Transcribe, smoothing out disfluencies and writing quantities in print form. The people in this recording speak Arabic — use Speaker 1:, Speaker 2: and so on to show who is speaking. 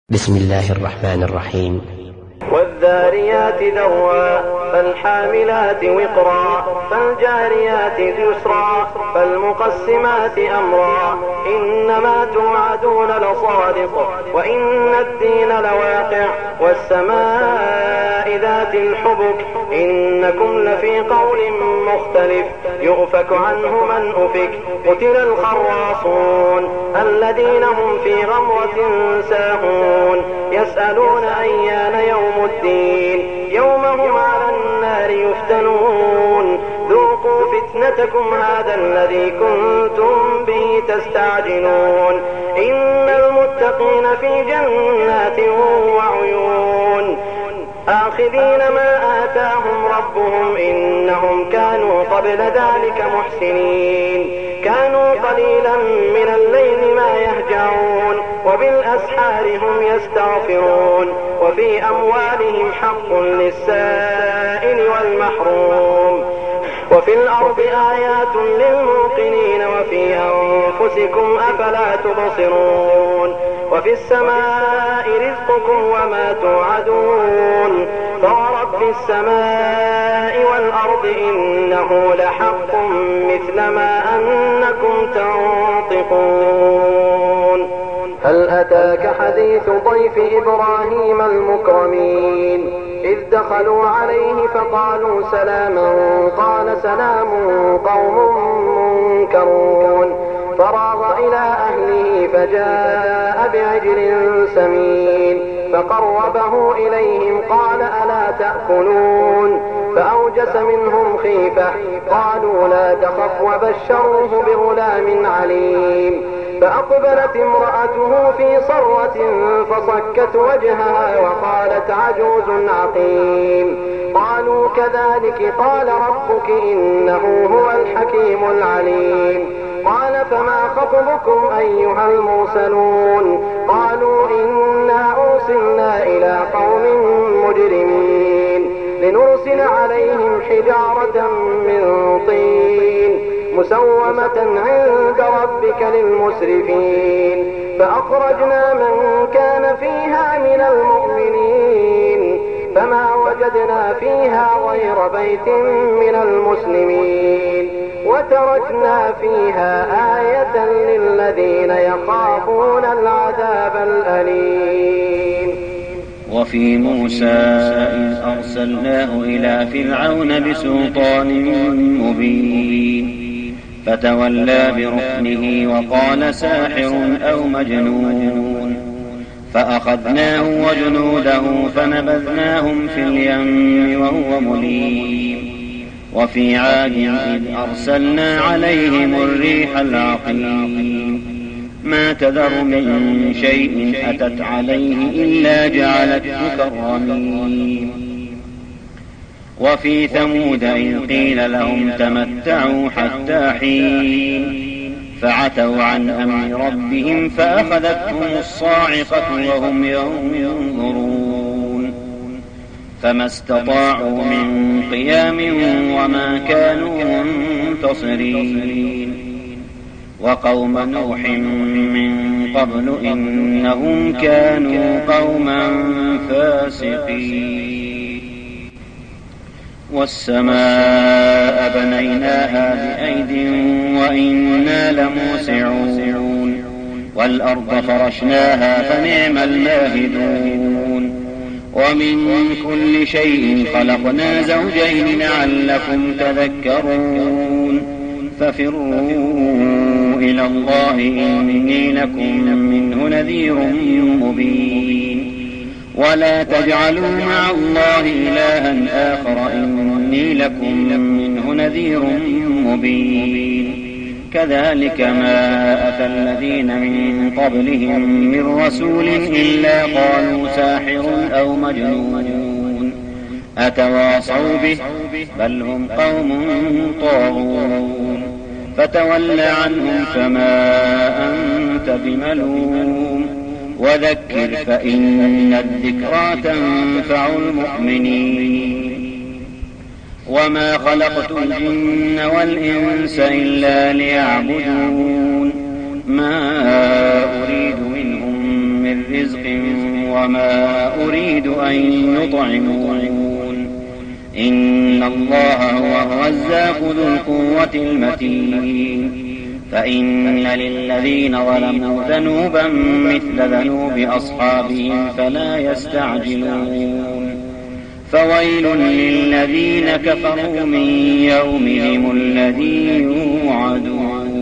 Speaker 1: بسم الله الرحمن الرحيم.
Speaker 2: والذاريات ذروا فالحاملات وقرا فالجاريات يسرا فالمقسمات أمرا إنما توعدون لصادق وإن الدين لواقع والسماء ذات الحبك إنكم لفي قول مختلف يؤفك عنه من أفك قتل الخراصون الذين هم في غمرة ساهون يسألون أيان يوم الدين يوم هم على النار يفتنون ذوقوا فتنتكم هذا الذي كنتم به تستعجلون إن المتقين في جنات وعيون آخذين ما آتاهم ربهم إنهم كانوا قبل ذلك محسنين كانوا قليلا من الليل ما يهجعون وبالأسحار هم يستغفرون وفي أموالهم حق للسائل والمحروم وفي الأرض آيات للموقنين وفي أنفسكم أفلا تبصرون وفي السماء رزقكم وما توعدون فورب السماء والأرض إنه لحق مثل ما أنكم تنطقون هل أتاك حديث ضيف إبراهيم المكرمين إذ دخلوا عليه فقالوا سلاما قال سلام قوم منكرون فراغ إلى أهله فجاء بعجل سمين فقربه إليهم قال ألا تأكلون فأوجس منهم خيفة قالوا لا تخف وبشروه بغلام عليم فأقبلت امرأته في صرة فصكت وجهها وقالت عجوز عقيم قالوا كذلك قال ربك إنه هو الحكيم العليم قال فما خطبكم أيها المرسلون قالوا إنا أرسلنا إلى قوم مجرمين لنرسل عليهم حجارة من طين مسومة عند ربك للمسرفين فأخرجنا من كان فيها من المؤمنين فما وجدنا فيها غير بيت من المسلمين وتركنا فيها آية للذين يخافون العذاب الأليم.
Speaker 3: وفي موسى إذ أرسلناه إلى فرعون بسلطان مبين فتولى بركنه وقال ساحر أو مجنون فأخذناه وجنوده فنبذناهم في اليم وهو مليم. وفي عاد إذ أرسلنا عليهم الريح العقيم ما تذر من شيء أتت عليه إلا جعلته كالرميم. وفي ثمود إذ قيل لهم تمتعوا حتى حين فعتوا عن أمر ربهم فأخذتهم الصاعقة وهم ينظرون فما استطاعوا من قيام وما كانوا منتصرين. وقوم نوح من قبل إنهم كانوا قوما فاسقين. والسماء بنيناها بأيد وإنا لموسعون والأرض فرشناها فنعم الماهدون. ومن كل شيء خلقنا زوجين لعلكم تذكرون ففروا إلى الله إني لكم منه نذير مبين. ولا تجعلوا مع الله إلها آخر إني لكم منه نذير مبين. كذلك ما أتى الذين من قبلهم من رسول إلا قالوا ساحر أو مجنون أتواصوا به بل هم قوم طاغون. فتول عنهم فما أنت بملوم وذكر فإن الذكرى تنفع المؤمنين. وما خلقت الجن والإنس إلا ليعبدون ما أريد منهم من رزق وما أريد أن يطعمون إن الله هو الرزاق ذو القوة المتين فإن للذين ظلموا ذنوبا مثل ذنوب أصحابهم فلا يستعجلون فويل للذين كفروا من يومهم الذي يوعدون